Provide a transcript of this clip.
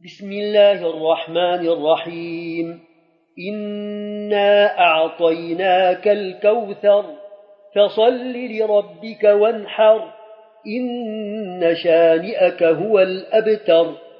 بسم الله الرحمن الرحيم إنا أعطيناك الكوثر فصل لربك وانحر إن شانئك هو الأبتر